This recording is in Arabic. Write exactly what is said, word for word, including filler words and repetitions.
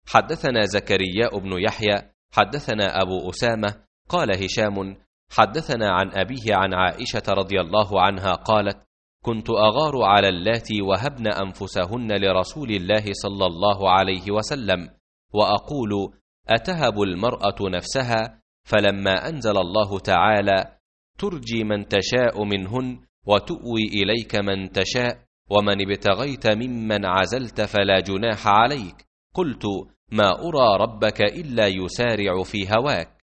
حدثنا زكريا بن يحيى حدثنا أبو أسامة قال هشام حدثنا عن أبيه عن عائشة رضي الله عنها قالت: كنت أغار على اللاتي وهبن أنفسهن لرسول الله صلى الله عليه وسلم، وأقول: أتهب المرأة نفسها؟ فلما أنزل الله تعالى: ترجي من تشاء منهن وتؤوي إليك من تشاء ومن ابتغيت ممن عزلت فلا جناح عليك، قلت: ما أرى ربك إلا يسارع في هواك.